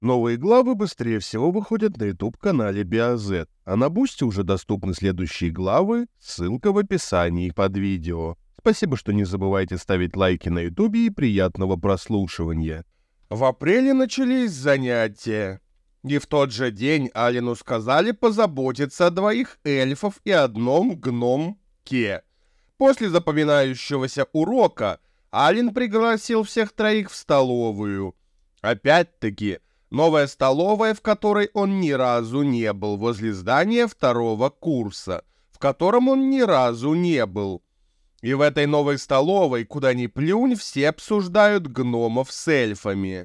Новые главы быстрее всего выходят на YouTube-канале BioZ, а на Бусти уже доступны следующие главы, ссылка в описании под видео. Спасибо, что не забывайте ставить лайки на YouTube и приятного прослушивания. В апреле начались занятия. И в тот же день Алину сказали позаботиться о двоих эльфов и одном гном-ке. После запоминающегося урока Алин пригласил всех троих в столовую. Опять-таки, новая столовая, в которой он ни разу не был, возле здания второго курса, в котором он ни разу не был. И в этой новой столовой, куда ни плюнь, все обсуждают гномов с эльфами.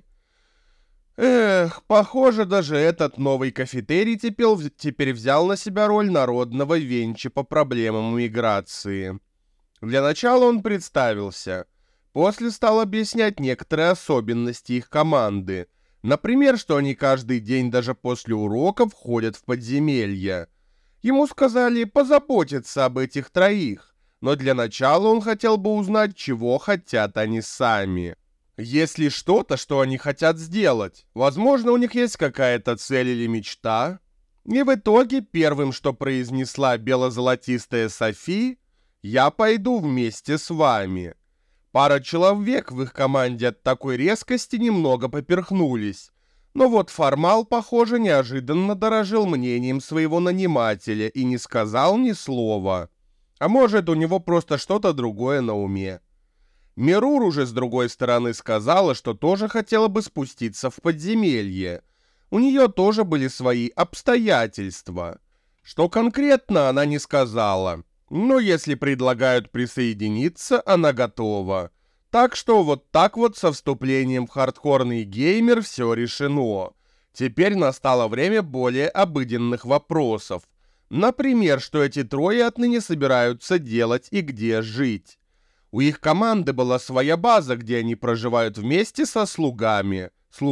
Эх, похоже, даже этот новый кафетерий теперь взял на себя роль народного венча по проблемам миграции. Для начала он представился. После стал объяснять некоторые особенности их команды. Например, что они каждый день даже после уроков ходят в подземелья. Ему сказали позаботиться об этих троих, но для начала он хотел бы узнать, чего хотят они сами. Есть ли что-то, что они хотят сделать? Возможно, у них есть какая-то цель или мечта? И в итоге первым, что произнесла бело-золотистая Софи: «Я пойду вместе с вами». Пара человек в их команде от такой резкости немного поперхнулись. Но вот Формал, похоже, неожиданно дорожил мнением своего нанимателя и не сказал ни слова. А может, у него просто что-то другое на уме. Мирур уже с другой стороны сказала, что тоже хотела бы спуститься в подземелье. У нее тоже были свои обстоятельства. Что конкретно, она не сказала. Но если предлагают присоединиться, она готова. Так что вот так вот со вступлением в хардкорный геймер все решено. Теперь настало время более обыденных вопросов. Например, что эти трое отныне собираются делать и где жить. У их команды была своя база, где они проживают вместе со слугами.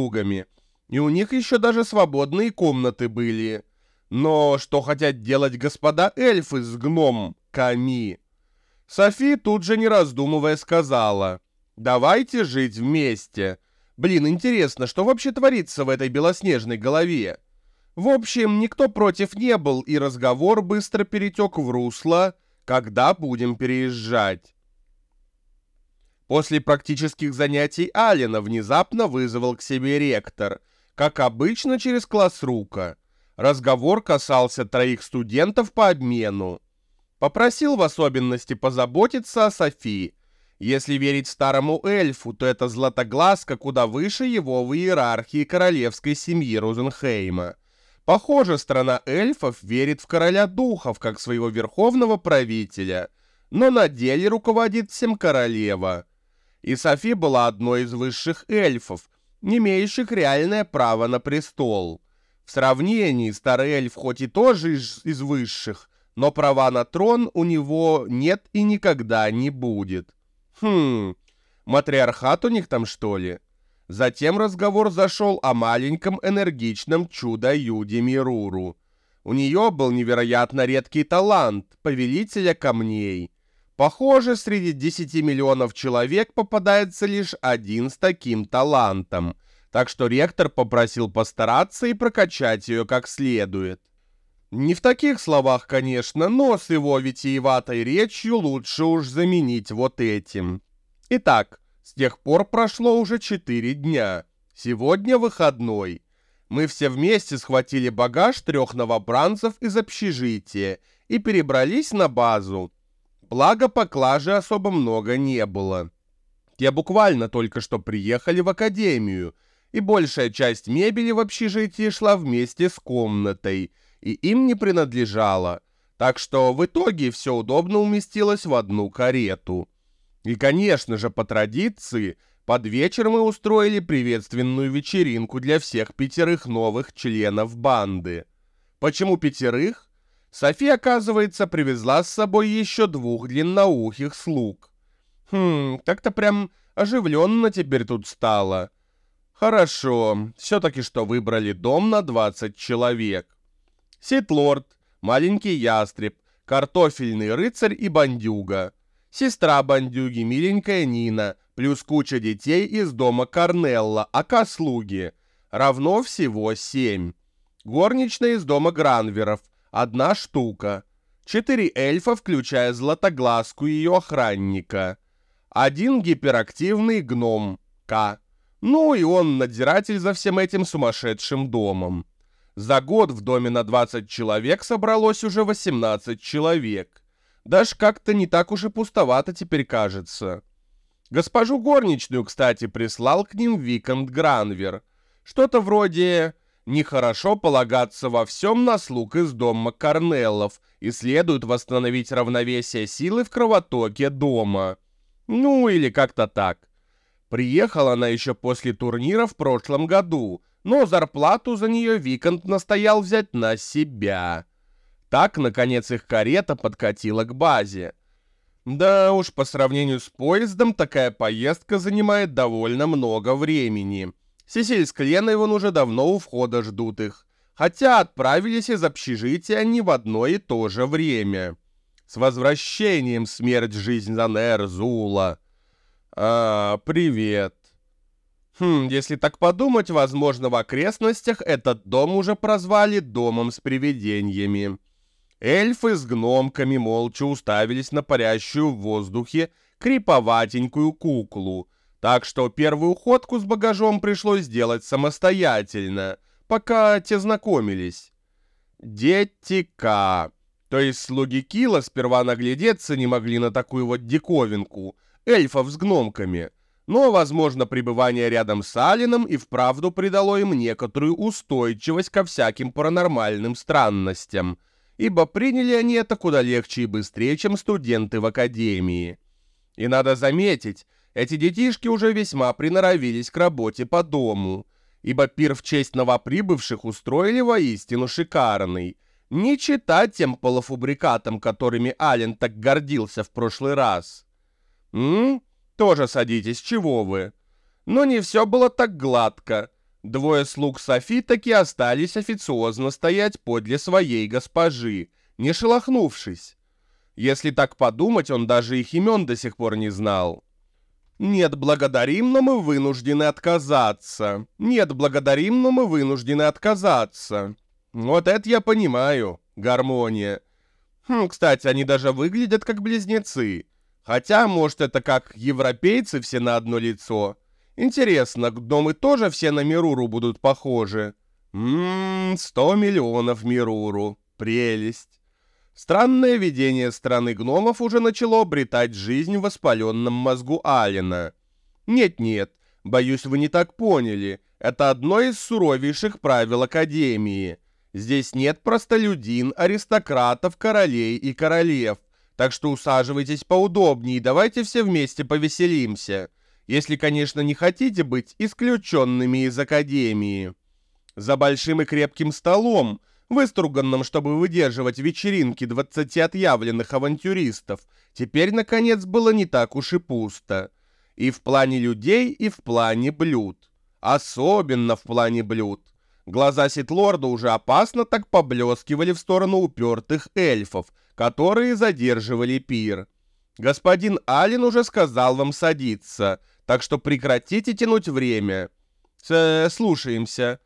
И у них еще даже свободные комнаты были. Но что хотят делать господа эльфы с гномом Ками? Софи тут же, не раздумывая, сказала: «Давайте жить вместе». Блин, интересно, что вообще творится в этой белоснежной голове? В общем, никто против не был, и разговор быстро перетек в русло «когда будем переезжать». После практических занятий Алина внезапно вызвал к себе ректор, как обычно через классрука. Разговор касался троих студентов по обмену. Попросил в особенности позаботиться о Софи. Если верить старому эльфу, то эта златоглазка куда выше его в иерархии королевской семьи Розенхейма. Похоже, страна эльфов верит в короля духов как своего верховного правителя, но на деле руководит всем королева. И Софи была одной из высших эльфов, не имеющих реальное право на престол. В сравнении старый эльф хоть и тоже из высших, но права на трон у него нет и никогда не будет. Матриархат у них там, что ли? Затем разговор зашел о маленьком энергичном чудо-юде Мируру. У нее был невероятно редкий талант — повелителя камней. Похоже, среди 10 миллионов человек попадается лишь один с таким талантом, так что ректор попросил постараться и прокачать ее как следует. Не в таких словах, конечно, но с его витиеватой речью лучше уж заменить вот этим. Итак, с тех пор прошло уже 4 дня. Сегодня выходной. Мы все вместе схватили багаж 3 новобранцев из общежития и перебрались на базу. Благо, поклажи особо много не было. Те буквально только что приехали в академию, и большая часть мебели в общежитии шла вместе с комнатой, и им не принадлежала, так что в итоге все удобно уместилось в одну карету. И, конечно же, по традиции, под вечер мы устроили приветственную вечеринку для всех 5 новых членов банды. Почему 5? Софи, оказывается, привезла с собой еще 2 длинноухих слуг. Так-то прям оживленно теперь тут стало. Хорошо, все-таки что выбрали дом на 20 человек. Ситлорд, маленький ястреб, картофельный рыцарь и бандюга. Сестра бандюги, миленькая Нина, плюс куча детей из дома Корнелла, ака-слуги. равно всего 7. Горничная из дома Гранверов – 1 штука. 4 эльфа, включая Златоглазку и ее охранника. 1 гиперактивный гном К. Ну и он надзиратель за всем этим сумасшедшим домом. За год в доме на 20 человек собралось уже 18 человек. Даже как-то не так уж и пустовато теперь кажется. Госпожу горничную, кстати, прислал к ним виконт Гранвер. Что-то вроде «нехорошо полагаться во всем на слуг из дома Корнеллов и следует восстановить равновесие силы в кровотоке дома». Ну или как-то так. Приехала она еще после турнира в прошлом году, но зарплату за нее виконт настоял взять на себя. Так, наконец, их карета подкатила к базе. Да уж, по сравнению с поездом, такая поездка занимает довольно много времени. Сесиль с Кленой уже давно у входа ждут их, хотя отправились из общежития они в одно и то же время. С возвращением, смерть, жизнь Занер, Зула. Привет. Если так подумать, возможно, в окрестностях этот дом уже прозвали домом с привидениями. Эльфы с гномками молча уставились на парящую в воздухе криповатенькую куклу, так что первую ходку с багажом пришлось сделать самостоятельно, пока те знакомились. Дети К, то есть слуги Кила, сперва наглядеться не могли на такую вот диковинку, эльфов с гномками, но, возможно, пребывание рядом с Алином и вправду придало им некоторую устойчивость ко всяким паранормальным странностям, ибо приняли они это куда легче и быстрее, чем студенты в академии. И надо заметить, эти детишки уже весьма приноровились к работе по дому, ибо пир в честь новоприбывших устроили воистину шикарный, не читать тем полуфабрикатам, которыми Ален так гордился в прошлый раз. Тоже садитесь, чего вы? Но не все было так гладко. Двое слуг Софи таки остались официозно стоять подле своей госпожи, не шелохнувшись. Если так подумать, он даже их имен до сих пор не знал. «Нет, благодарим, но мы вынуждены отказаться. Нет, благодарим, но мы вынуждены отказаться». Вот это я понимаю, гармония. Кстати, они даже выглядят как близнецы. Хотя, может, это как европейцы все на одно лицо. Интересно, гномы тоже все на Мируру будут похожи? 100 миллионов Мируру. Прелесть. Странное видение страны гномов уже начало обретать жизнь в воспаленном мозгу Алина. Нет-нет, боюсь, вы не так поняли. Это одно из суровейших правил Академии. Здесь нет простолюдин, аристократов, королей и королев. Так что усаживайтесь поудобнее и давайте все вместе повеселимся. Если, конечно, не хотите быть исключенными из Академии. За большим и крепким столом, выструганным, чтобы выдерживать вечеринки 20 отъявленных авантюристов, теперь, наконец, было не так уж и пусто. И в плане людей, и в плане блюд. Особенно в плане блюд. Глаза Ситлорда уже опасно так поблескивали в сторону упертых эльфов, которые задерживали пир. Господин Ален уже сказал вам садиться, так что прекратите тянуть время. Слушаемся.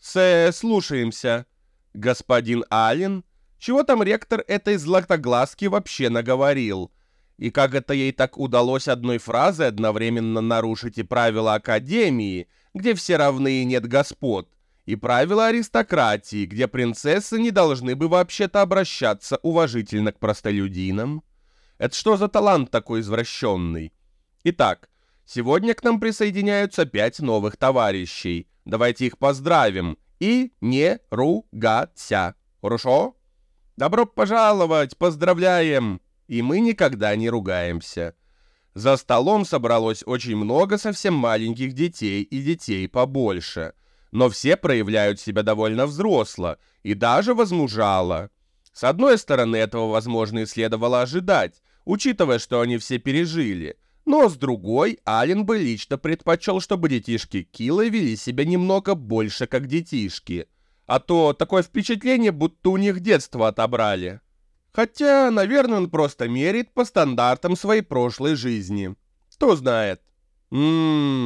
Слушаемся. Господин Ален? Чего там ректор этой златоглазки вообще наговорил? И как это ей так удалось одной фразой одновременно нарушить и правила Академии, где все равны и нет господ, и правила аристократии, где принцессы не должны бы вообще-то обращаться уважительно к простолюдинам? Это что за талант такой извращенный? Итак, сегодня к нам присоединяются 5 новых товарищей. Давайте их поздравим. И не ругаться. Хорошо? Добро пожаловать, поздравляем! И мы никогда не ругаемся. За столом собралось очень много совсем маленьких детей и детей побольше. Но все проявляют себя довольно взросло и даже возмужало. С одной стороны, этого, возможно, и следовало ожидать, учитывая, что они все пережили. Но с другой, Ален бы лично предпочел, чтобы детишки Килла вели себя немного больше как детишки. А то такое впечатление, будто у них детство отобрали. Хотя, наверное, он просто мерит по стандартам своей прошлой жизни. Кто знает.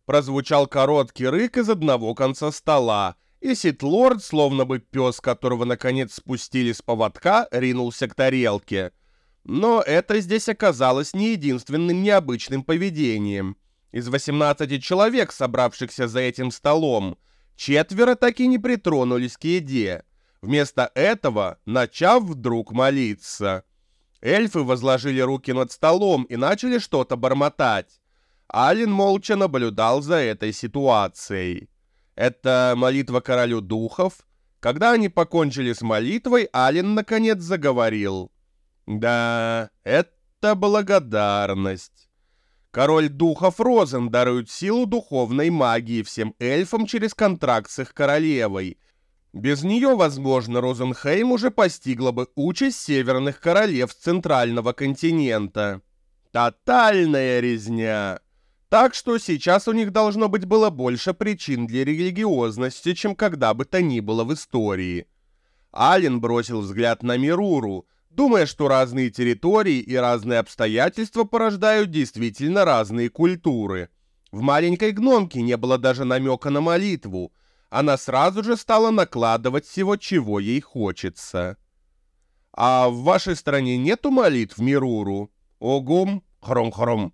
Прозвучал короткий рык из одного конца стола, и Сит-лорд, словно бы пес, которого наконец спустили с поводка, ринулся к тарелке. Но это здесь оказалось не единственным необычным поведением. Из 18 человек, собравшихся за этим столом, 4 так и не притронулись к еде, вместо этого начав вдруг молиться. Эльфы возложили руки над столом и начали что-то бормотать. Ален молча наблюдал за этой ситуацией. Это молитва королю духов. Когда они покончили с молитвой, Ален наконец заговорил. Да, это благодарность. Король духов Розен дарует силу духовной магии всем эльфам через контракт с их королевой. Без нее, возможно, Розенхейм уже постигла бы участь северных королев Центрального континента. Тотальная резня. Так что сейчас у них должно быть было больше причин для религиозности, чем когда бы то ни было в истории. Ален бросил взгляд на Мируру, думая, что разные территории и разные обстоятельства порождают действительно разные культуры. В маленькой гномке не было даже намека на молитву. Она сразу же стала накладывать всего, чего ей хочется. «А в вашей стране нету молитв, Мируру?» «Огум, хром-хром».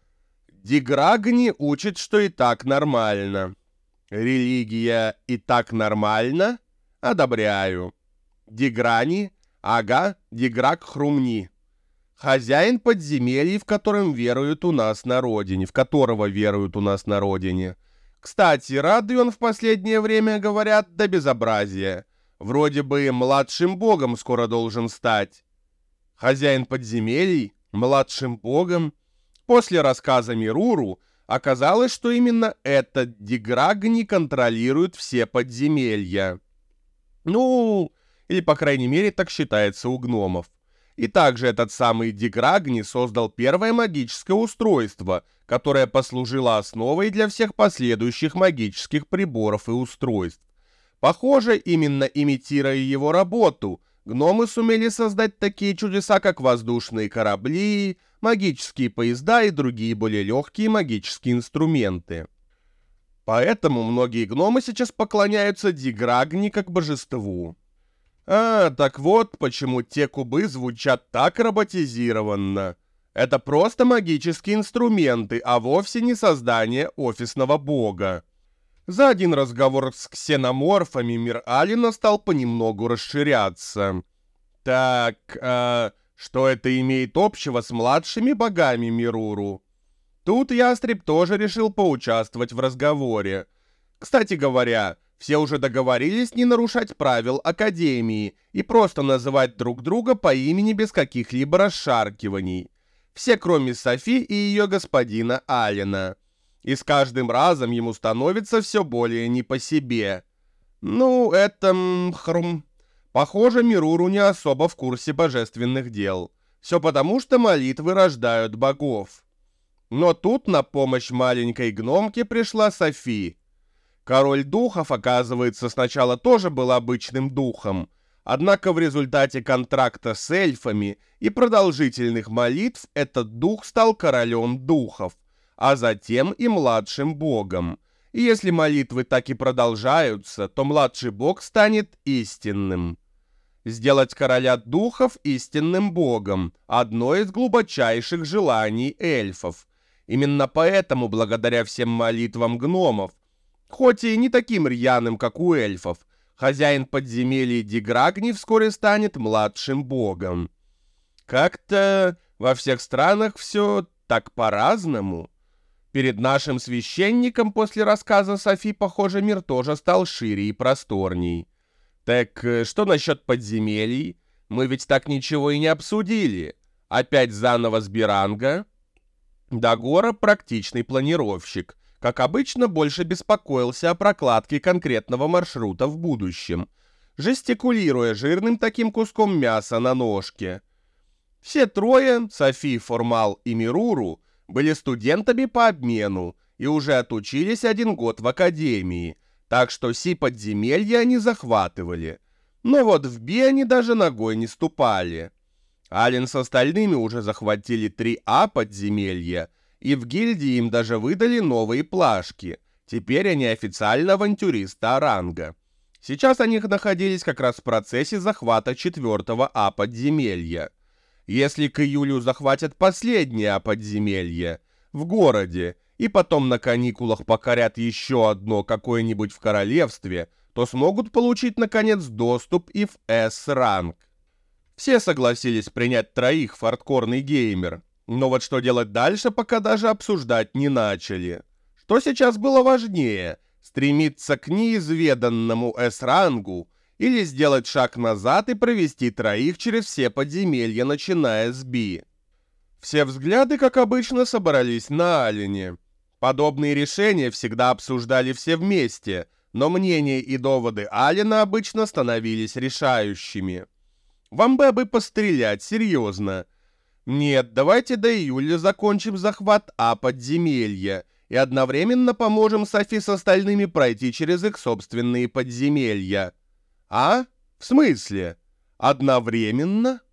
Диграгни учит, что и так нормально. Религия и так нормально? Одобряю. Диграни? Ага, Диграг хрумни. Хозяин подземелья, в котором веруют у нас на родине, в которого веруют у нас на родине. Кстати, радый он в последнее время, говорят, до безобразия. Вроде бы младшим богом скоро должен стать. Хозяин подземелий? Младшим богом? После рассказа Мируру оказалось, что именно этот Диграгни контролирует все подземелья. Ну, или по крайней мере так считается у гномов. И также этот самый Диграгни создал первое магическое устройство, которое послужило основой для всех последующих магических приборов и устройств. Похоже, именно имитируя его работу, гномы сумели создать такие чудеса, как воздушные корабли, магические поезда и другие более легкие магические инструменты. Поэтому многие гномы сейчас поклоняются Диграгни как божеству. Так вот, почему те кубы звучат так роботизированно. Это просто магические инструменты, а вовсе не создание офисного бога. За один разговор с ксеноморфами мир Алена стал понемногу расширяться. Так, что это имеет общего с младшими богами Мируру? Тут Ястреб тоже решил поучаствовать в разговоре. Кстати говоря, все уже договорились не нарушать правил Академии и просто называть друг друга по имени без каких-либо расшаркиваний. Все, кроме Софи и ее господина Алена. И с каждым разом ему становится все более не по себе. Ну, это... Похоже, Мируру не особо в курсе божественных дел. Все потому, что молитвы рождают богов. Но тут на помощь маленькой гномке пришла Софи. Король духов, оказывается, сначала тоже был обычным духом, однако в результате контракта с эльфами и продолжительных молитв этот дух стал королем духов, а затем и младшим богом. И если молитвы так и продолжаются, то младший бог станет истинным. Сделать короля духов истинным богом – одно из глубочайших желаний эльфов. Именно поэтому, благодаря всем молитвам гномов, хоть и не таким рьяным, как у эльфов, хозяин подземелья Диграгни вскоре станет младшим богом. Как-то во всех странах все так по-разному. Перед нашим священником после рассказа Софи, похоже, мир тоже стал шире и просторней. Так что насчет подземелий? Мы ведь так ничего и не обсудили. Опять заново с Биранга? Дагора практичный планировщик. Как обычно, больше беспокоился о прокладке конкретного маршрута в будущем, жестикулируя жирным таким куском мяса на ножке. Все трое, Софи, Формал и Мируру, были студентами по обмену и уже отучились 1 год в академии, так что Си-подземелья они захватывали. Но вот в Би они даже ногой не ступали. Ален с остальными уже захватили 3А подземелья И в гильдии им даже выдали новые плашки. Теперь они официально авантюристы Оранга. Сейчас они находились как раз в процессе захвата 4-го А-подземелья. Если к июлю захватят последнее А-подземелье в городе, и потом на каникулах покорят еще одно какое-нибудь в королевстве, то смогут получить, наконец, доступ и в С-ранг. Все согласились принять 3 хардкорный геймер, но вот что делать дальше, пока даже обсуждать не начали. Что сейчас было важнее, стремиться к неизведанному С-рангу или сделать шаг назад и провести 3 через все подземелья, начиная с Би? Все взгляды, как обычно, собрались на Алине. Подобные решения всегда обсуждали все вместе, но мнения и доводы Алина обычно становились решающими. Вам бы пострелять, серьезно. Нет, давайте до июля закончим захват А-подземелья и одновременно поможем Софи с остальными пройти через их собственные подземелья. А? В смысле? Одновременно?